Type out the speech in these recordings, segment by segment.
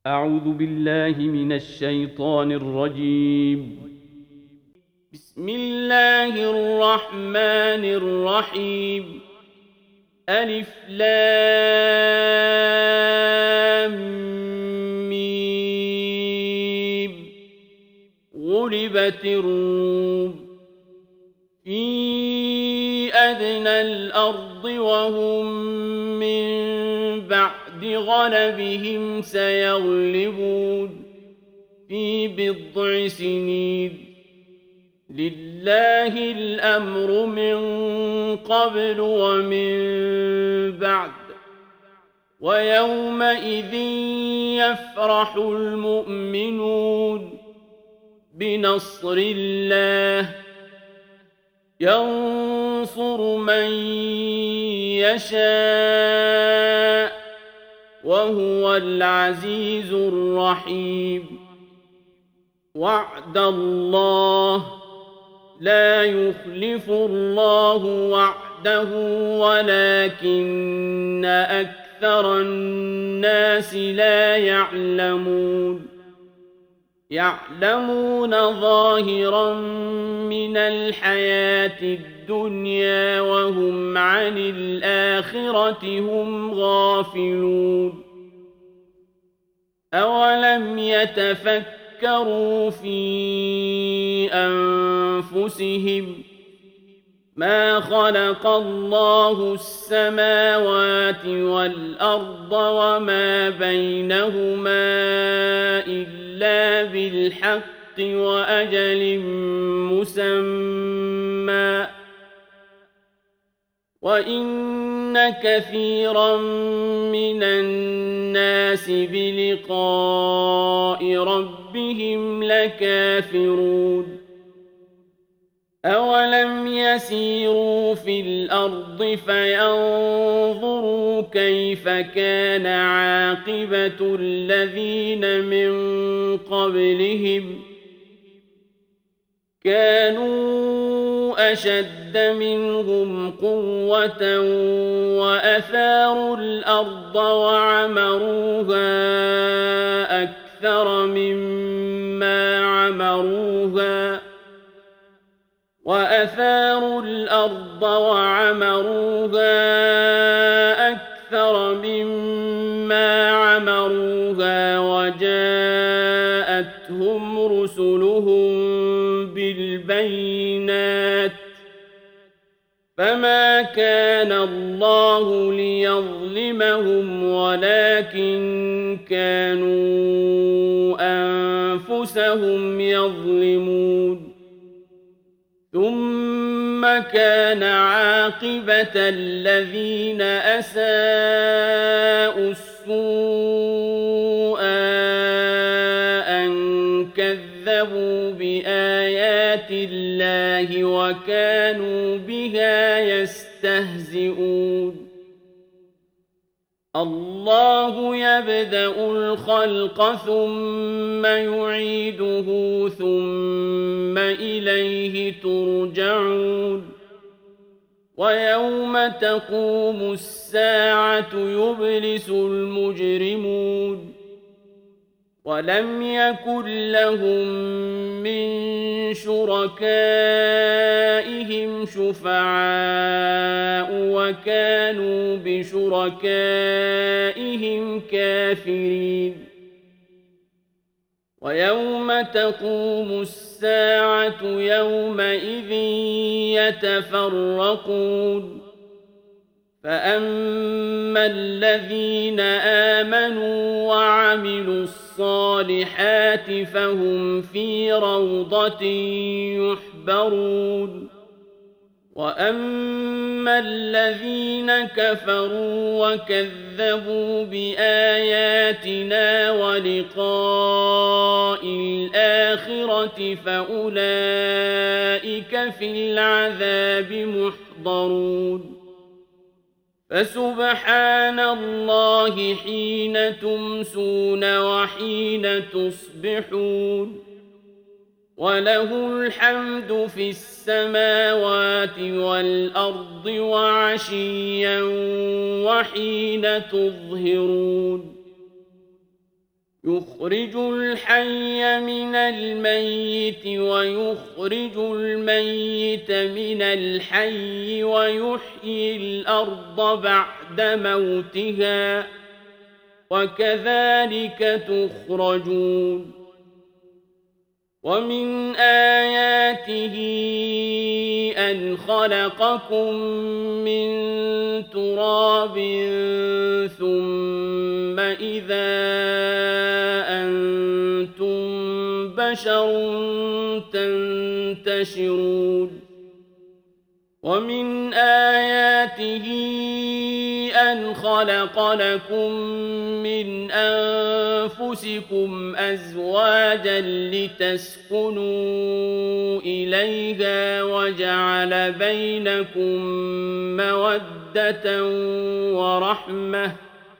أعوذ بالله من الشيطان الرجيم. بسم الله الرحمن الرحيم. ألف لام ميم. غلبت الروم في أدنى الأرض وهم من بعد غلبهم سيغلبون في بضع سنين. لله الأمر من قبل ومن بعد، ويومئذ يفرح المؤمنون بنصر الله. ينصر من يشاء وهو العزيز الرحيم. وعد الله، لا يخلف الله وعده ولكن أكثر الناس لا يعلمون. يعلمون ظاهرا من الحياة الدنيا وهم عن الآخرة هم غافلون. أولم يتفكروا في أنفسهم ما خلق الله السماوات والأرض وما بينهما إلا بالحق وأجل مسمى، وإن كثيرا من الناس بلقاء ربهم لكافرون. أولم يسيروا في الأرض فينظروا كيف كان عاقبة الذين من قبلهم؟ كانوا أشد منهم قوة وأثاروا الأرض وعمروها أكثر مما عمروها وجاءتهم رسلهم بالبينات، فما كان الله ليظلمهم ولكن كانوا أنفسهم يظلمون. ثم كان عاقبة الذين أساءوا السوء أن كذبوا بآيات الله وكانوا بها يستهزئون. الله يبدأ الخلق ثم يعيده ثم إليه ترجعون. ويوم تقوم الساعة يبلس المجرمون ولم يكن لهم من شركائهم شفعاء وكانوا بشركائهم كافرين. ويوم تقوم الساعة يومئذ يتفرقون، فأما الذين آمنوا وعملوا الصالحات فهم في روضة يحبرون. وأما الذين كفروا وكذبوا بآياتنا ولقاء الآخرة فأولئك في العذاب محضرون. فسبحان الله حين تمسون وحين تصبحون، وله الحمد في السماوات والأرض وعشيا وحين تظهرون. يخرج الحي من الميت ويخرج الميت من الحي ويحيي الأرض بعد موتها وكذلك تخرجون ومن آياته أن خلقكم من تراب ثم إذا أنتم بشر تنتشرون ومن آياته أن خلق لكم من أنفسكم أزواجا لتسكنوا إليها وجعل بينكم مودة ورحمة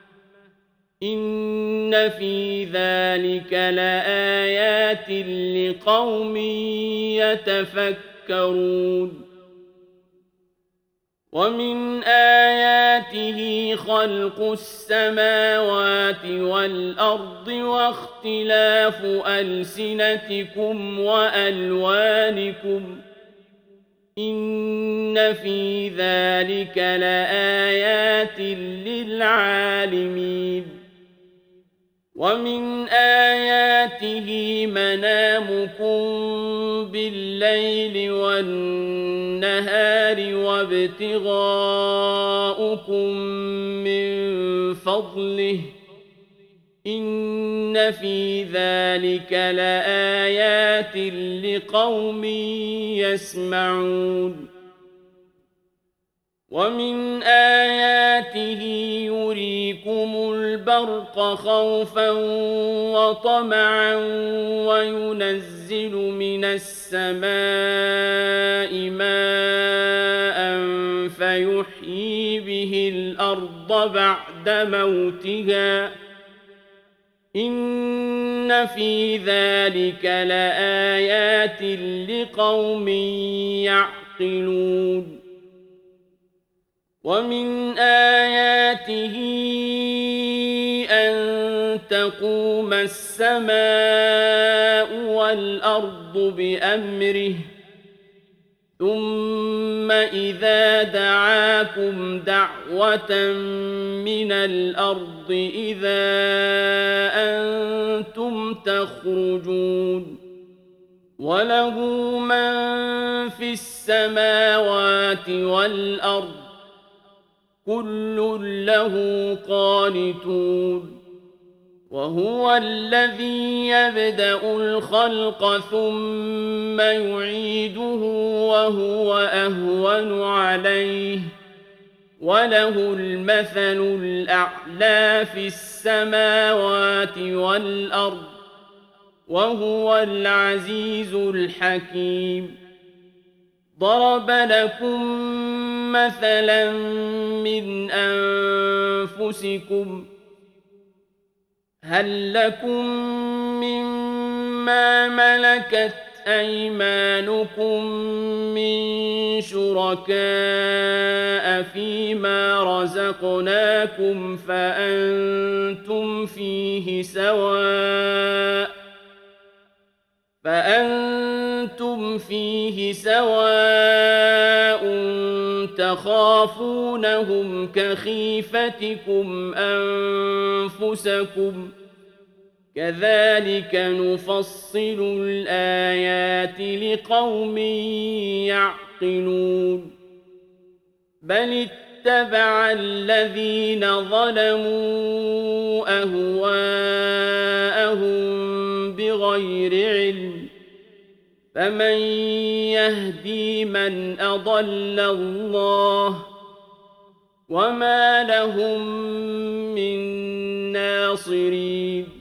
إن في ذلك لآيات لقوم يتفكرون ومن آياته خلق السماوات والأرض واختلاف ألسنتكم وألوانكم إن في ذلك لآيات للعالمين ومن آياته منامكم بالليل والنهار وابتغاؤكم من فضله إن في ذلك لآيات لقوم يسمعون ومن آياته يريكم البرق خوفا وطمعا وينزل من السماء ماء فيحيي به الأرض بعد موتها إن في ذلك لآيات لقوم يعقلون ومن آياته أن تقوم السماء والأرض بأمره ثم إذا دعاكم دعوة من الأرض إذا أنتم تخرجون وله من في السماوات والأرض كل له قانتون وهو الذي يبدأ الخلق ثم يعيده وهو أهون عليه وله المثل الأعلى في السماوات والأرض وهو العزيز الحكيم ضرب لكم مثلا من أنفسكم هل لكم مما ملكت أيمانكم من شركاء فيما رزقناكم فأنتم فيه سواء تخافونهم كخيفتكم أنفسكم كذلك نفصل الآيات لقوم يعقلون بل اتبع الذين ظلموا أهواءهم بغير علم فمن يهدي من أضل الله وما لهم من ناصرين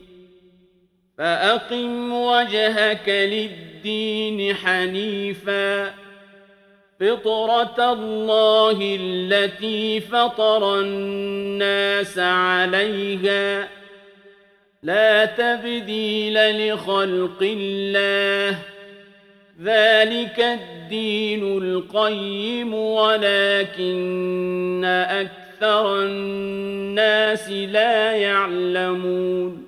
فأقم وجهك للدين حنيفا فطرة الله التي فطر الناس عليها لا تبديل لخلق الله ذلك الدين القيم ولكن أكثر الناس لا يعلمون